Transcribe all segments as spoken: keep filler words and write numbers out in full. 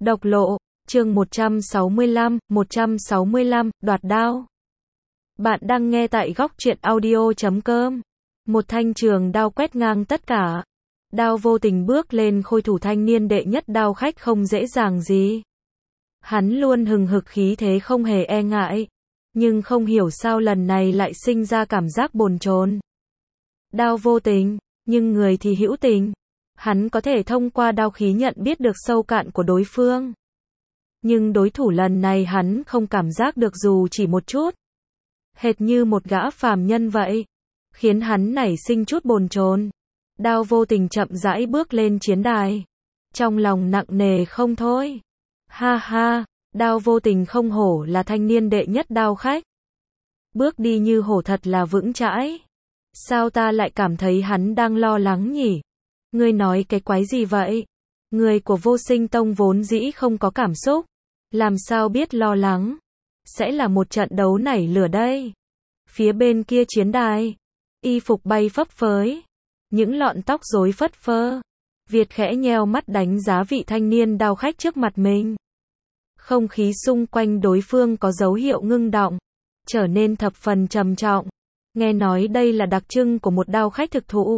Độc lộ, chương một trăm sáu mươi lăm, một trăm sáu mươi lăm, đoạt đao. Bạn đang nghe tại góc truyện audio chấm com. Một thanh trường đao quét ngang tất cả. Đao vô tình bước lên khôi thủ thanh niên đệ nhất đao khách không dễ dàng gì. Hắn luôn hừng hực khí thế không hề e ngại. Nhưng không hiểu sao lần này lại sinh ra cảm giác bồn chồn. Đao vô tình, nhưng người thì hữu tình. Hắn có thể thông qua đao khí nhận biết được sâu cạn của đối phương. Nhưng đối thủ lần này hắn không cảm giác được dù chỉ một chút. Hệt như một gã phàm nhân vậy. Khiến hắn nảy sinh chút bồn chồn. Đao vô tình chậm rãi bước lên chiến đài. Trong lòng nặng nề không thôi. Ha ha, đao vô tình không hổ là thanh niên đệ nhất đao khách. Bước đi như hổ thật là vững chãi. Sao ta lại cảm thấy hắn đang lo lắng nhỉ? Ngươi nói cái quái gì vậy? Người của Vô Sinh Tông vốn dĩ không có cảm xúc. Làm sao biết lo lắng? Sẽ là một trận đấu nảy lửa đây. Phía bên kia chiến đài. Y phục bay phấp phới. Những lọn tóc rối phất phơ. Việt khẽ nheo mắt đánh giá vị thanh niên đao khách trước mặt mình. Không khí xung quanh đối phương có dấu hiệu ngưng đọng. Trở nên thập phần trầm trọng. Nghe nói đây là đặc trưng của một đao khách thực thụ.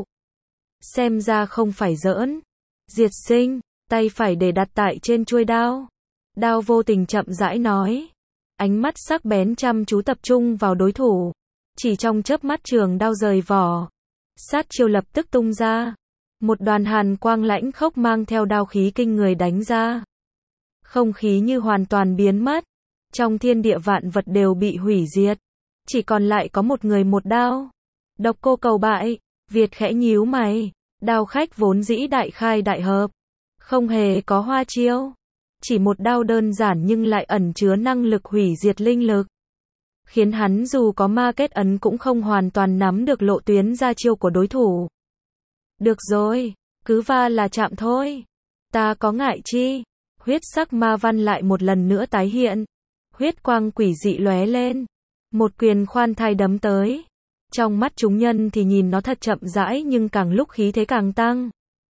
Xem ra không phải giỡn. Diệt Sinh, tay phải để đặt tại trên chuôi đao. Đao vô tình chậm rãi nói. Ánh mắt sắc bén chăm chú tập trung vào đối thủ. Chỉ trong chớp mắt trường đao rời vỏ. Sát chiêu lập tức tung ra. Một đoàn hàn quang lãnh khốc mang theo đao khí kinh người đánh ra. Không khí như hoàn toàn biến mất. Trong thiên địa vạn vật đều bị hủy diệt. Chỉ còn lại có một người một đao. Độc cô cầu bại. Việt khẽ nhíu mày. Đao khách vốn dĩ đại khai đại hợp. Không hề có hoa chiêu. Chỉ một đao đơn giản nhưng lại ẩn chứa năng lực hủy diệt linh lực. Khiến hắn dù có ma kết ấn cũng không hoàn toàn nắm được lộ tuyến ra chiêu của đối thủ. Được rồi, cứ va là chạm thôi. Ta có ngại chi? Huyết sắc ma văn lại một lần nữa tái hiện. Huyết quang quỷ dị lóe lên. Một quyền khoan thai đấm tới. Trong mắt chúng nhân thì nhìn nó thật chậm rãi nhưng càng lúc khí thế càng tăng.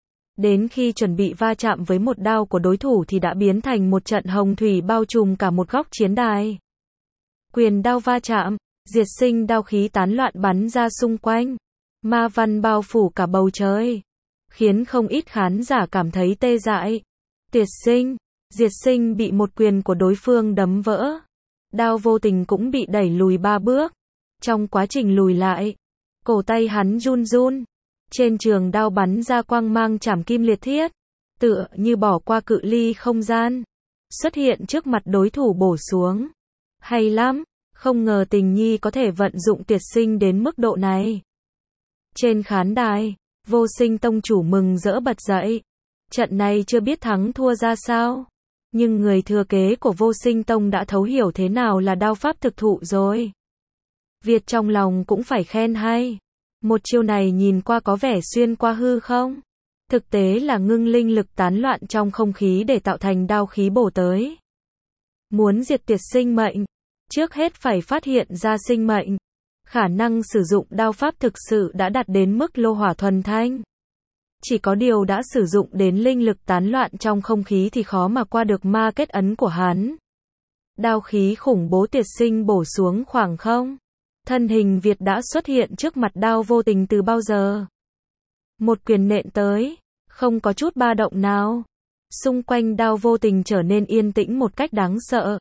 Đến khi chuẩn bị va chạm với một đao của đối thủ thì đã biến thành một trận hồng thủy bao trùm cả một góc chiến đài. Quyền đao va chạm, diệt sinh đao khí tán loạn bắn ra xung quanh. Ma văn bao phủ cả bầu trời. Khiến không ít khán giả cảm thấy tê dại. Tuyệt sinh, diệt sinh bị một quyền của đối phương đấm vỡ. Đao vô tình cũng bị đẩy lùi ba bước. Trong quá trình lùi lại, cổ tay hắn run run. Trên trường đao bắn ra quang mang chảm kim liệt thiết. Tựa như bỏ qua cự ly không gian. Xuất hiện trước mặt đối thủ bổ xuống. Hay lắm, không ngờ tình nhi có thể vận dụng tuyệt sinh đến mức độ này. Trên khán đài, Vô Sinh Tông chủ mừng rỡ bật dậy. Trận này chưa biết thắng thua ra sao. Nhưng người thừa kế của Vô Sinh Tông đã thấu hiểu thế nào là đao pháp thực thụ rồi. Việt trong lòng cũng phải khen hay. Một chiêu này nhìn qua có vẻ xuyên qua hư không? Thực tế là ngưng linh lực tán loạn trong không khí để tạo thành đao khí bổ tới. Muốn diệt tuyệt sinh mệnh, trước hết phải phát hiện ra sinh mệnh. Khả năng sử dụng đao pháp thực sự đã đạt đến mức lô hỏa thuần thanh. Chỉ có điều đã sử dụng đến linh lực tán loạn trong không khí thì khó mà qua được ma kết ấn của hắn. Đao khí khủng bố tuyệt sinh bổ xuống khoảng không. Thân hình Việt đã xuất hiện trước mặt đao vô tình từ bao giờ. Một quyền nện tới, không có chút ba động nào. Xung quanh đao vô tình trở nên yên tĩnh một cách đáng sợ.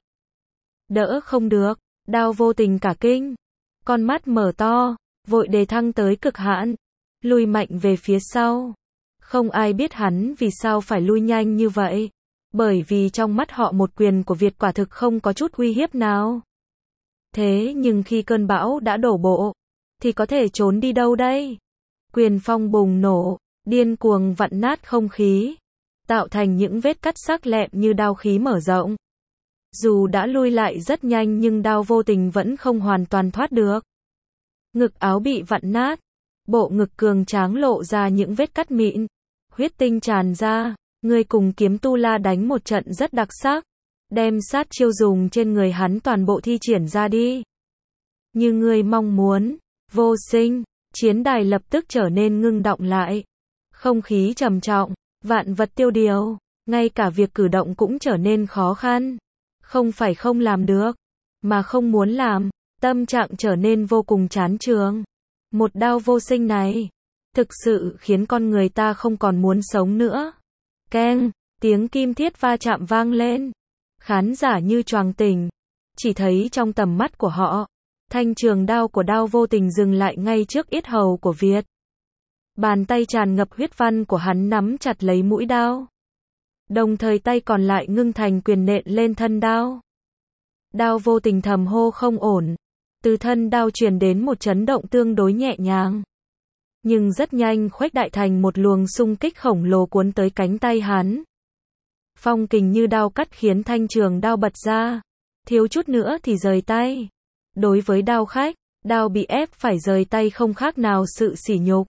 Đỡ không được, đao vô tình cả kinh. Con mắt mở to, vội đề thăng tới cực hạn. Lùi mạnh về phía sau. Không ai biết hắn vì sao phải lui nhanh như vậy. Bởi vì trong mắt họ một quyền của Việt quả thực không có chút uy hiếp nào. Thế nhưng khi cơn bão đã đổ bộ, thì có thể trốn đi đâu đây? Quyền phong bùng nổ, điên cuồng vặn nát không khí, tạo thành những vết cắt sắc lẹm như đao khí mở rộng. Dù đã lui lại rất nhanh nhưng đao vô tình vẫn không hoàn toàn thoát được. Ngực áo bị vặn nát, bộ ngực cường tráng lộ ra những vết cắt mịn, huyết tinh tràn ra. Người cùng kiếm tu la đánh một trận rất đặc sắc. Đem sát chiêu dùng trên người hắn toàn bộ thi triển ra đi. Như người mong muốn, Vô Sinh, chiến đài lập tức trở nên ngưng đọng lại. Không khí trầm trọng, vạn vật tiêu điều. ngay cả việc cử động cũng trở nên khó khăn. Không phải không làm được, mà không muốn làm, tâm trạng trở nên vô cùng chán chường. Một đao vô sinh này, thực sự khiến con người ta không còn muốn sống nữa. Keng, tiếng kim thiết va chạm vang lên. Khán giả như choàng tỉnh, chỉ thấy trong tầm mắt của họ, thanh trường đao của Đao Vô Tình dừng lại ngay trước yết hầu của Việt. Bàn tay tràn ngập huyết văn của hắn nắm chặt lấy mũi đao, đồng thời tay còn lại ngưng thành quyền nện lên thân đao. Đao Vô Tình thầm hô không ổn, từ thân đao truyền đến một chấn động tương đối nhẹ nhàng, nhưng rất nhanh khuếch đại thành một luồng xung kích khổng lồ cuốn tới cánh tay hắn. Phong kình như đao cắt khiến thanh trường đao bật ra, thiếu chút nữa thì rời tay. Đối với đao khách, đao bị ép phải rời tay không khác nào sự sỉ nhục.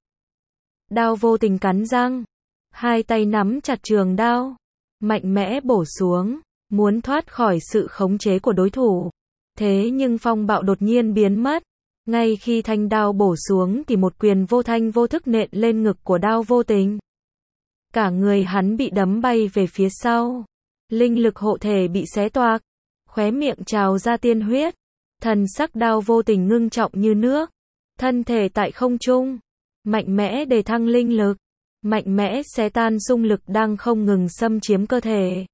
Đao Vô Tình cắn răng, hai tay nắm chặt trường đao, mạnh mẽ bổ xuống, muốn thoát khỏi sự khống chế của đối thủ. Thế nhưng phong bạo đột nhiên biến mất. Ngay khi thanh đao bổ xuống thì một quyền vô thanh vô thức nện lên ngực của Đao Vô Tình. Cả người hắn bị đấm bay về phía sau. Linh lực hộ thể bị xé toạc, khóe miệng trào ra tiên huyết. Thần sắc Đao Vô Tình ngưng trọng như nước. Thân thể tại không trung, mạnh mẽ đề thăng linh lực, mạnh mẽ xé tan xung lực đang không ngừng xâm chiếm cơ thể.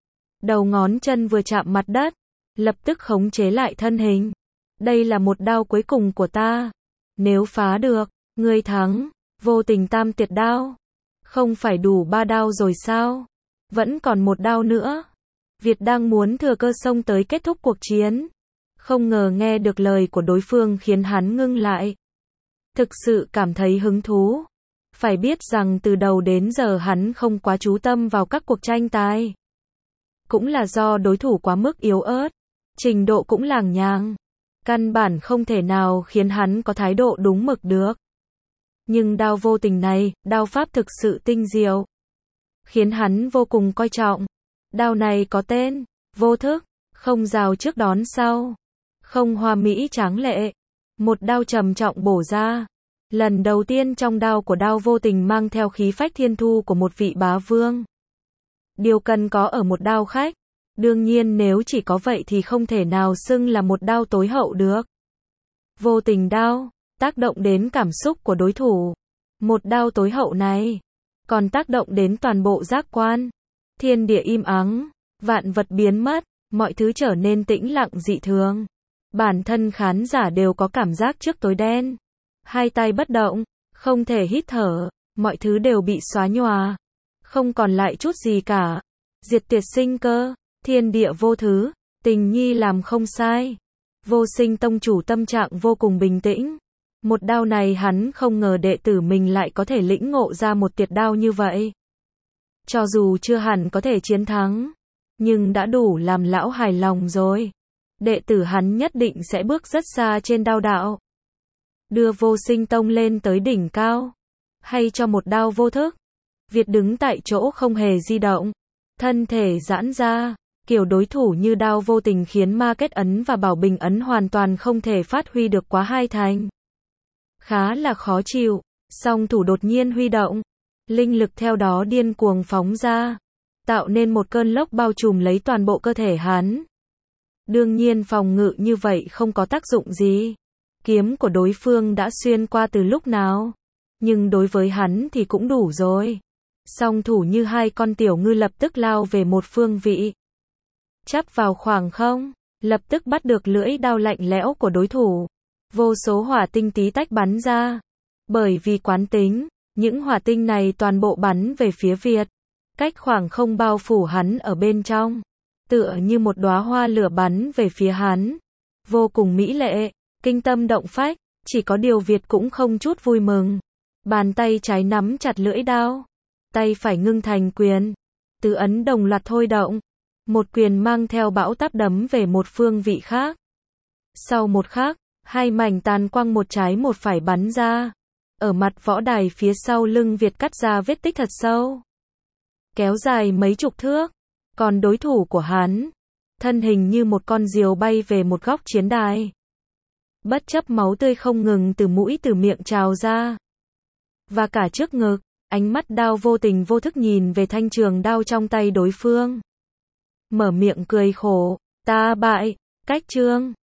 Đầu ngón chân vừa chạm mặt đất, lập tức khống chế lại thân hình. Đây là một đao cuối cùng của ta. Nếu phá được, ngươi thắng. Vô Tình tam tuyệt đao. Không phải đủ ba đao rồi sao? Vẫn còn một đao nữa. Việt đang muốn thừa cơ xông tới kết thúc cuộc chiến. Không ngờ nghe được lời của đối phương khiến hắn ngưng lại. Thực sự cảm thấy hứng thú. Phải biết rằng từ đầu đến giờ hắn không quá chú tâm vào các cuộc tranh tài. Cũng là do đối thủ quá mức yếu ớt. Trình độ cũng làng nhàng. Căn bản không thể nào khiến hắn có thái độ đúng mực được. Nhưng Đao Vô Tình này, đao pháp thực sự tinh diệu, khiến hắn vô cùng coi trọng. Đao này có tên, vô thức, không rào trước đón sau, không hoa mỹ tráng lệ. Một đao trầm trọng bổ ra. Lần đầu tiên trong đao của Đao Vô Tình mang theo khí phách thiên thu của một vị bá vương. Điều cần có ở một đao khách. Đương nhiên nếu chỉ có vậy thì không thể nào xưng là một đao tối hậu được. Vô tình đao, tác động đến cảm xúc của đối thủ. Một đao tối hậu này, còn tác động đến toàn bộ giác quan. Thiên địa im ắng, vạn vật biến mất, mọi thứ trở nên tĩnh lặng dị thường. Bản thân khán giả đều có cảm giác trước tối đen. Hai tay bất động, không thể hít thở, mọi thứ đều bị xóa nhòa. Không còn lại chút gì cả. Diệt tuyệt sinh cơ. Thiên địa vô thứ, Tình Nhi làm không sai. Vô Sinh tông chủ tâm trạng vô cùng bình tĩnh. Một đao này hắn không ngờ đệ tử mình lại có thể lĩnh ngộ ra một tuyệt đao như vậy. Cho dù chưa hẳn có thể chiến thắng, nhưng đã đủ làm lão hài lòng rồi. Đệ tử hắn nhất định sẽ bước rất xa trên đao đạo. Đưa Vô Sinh tông lên tới đỉnh cao. Hay cho một đao vô thức. Việt đứng tại chỗ không hề di động. Thân thể giãn ra. Kiểu đối thủ như Đao Vô Tình khiến ma kết ấn và bảo bình ấn hoàn toàn không thể phát huy được quá hai thành. Khá là khó chịu. Song thủ đột nhiên huy động. Linh lực theo đó điên cuồng phóng ra. Tạo nên một cơn lốc bao trùm lấy toàn bộ cơ thể hắn. Đương nhiên phòng ngự như vậy không có tác dụng gì. Kiếm của đối phương đã xuyên qua từ lúc nào. Nhưng đối với hắn thì cũng đủ rồi. Song thủ như hai con tiểu ngư lập tức lao về một phương vị. Chắp vào khoảng không, lập tức bắt được lưỡi đao lạnh lẽo của đối thủ. Vô số hỏa tinh tí tách bắn ra. Bởi vì quán tính, những hỏa tinh này toàn bộ bắn về phía Việt. Cách khoảng không bao phủ hắn ở bên trong. Tựa như một đóa hoa lửa bắn về phía hắn. Vô cùng mỹ lệ, kinh tâm động phách, chỉ có điều Việt cũng không chút vui mừng. Bàn tay trái nắm chặt lưỡi đao. Tay phải ngưng thành quyền. Tứ ấn đồng loạt thôi động. Một quyền mang theo bão táp đấm về một phương vị khác. Sau một khắc, hai mảnh tàn quang một trái một phải bắn ra. Ở mặt võ đài phía sau lưng Việt cắt ra vết tích thật sâu. Kéo dài mấy chục thước. Còn đối thủ của hắn, thân hình như một con diều bay về một góc chiến đài. Bất chấp máu tươi không ngừng từ mũi từ miệng trào ra. Và cả trước ngực, Ánh mắt đao vô tình vô thức nhìn về thanh trường đao trong tay đối phương. Mở miệng cười khổ, ta bại, cách chương.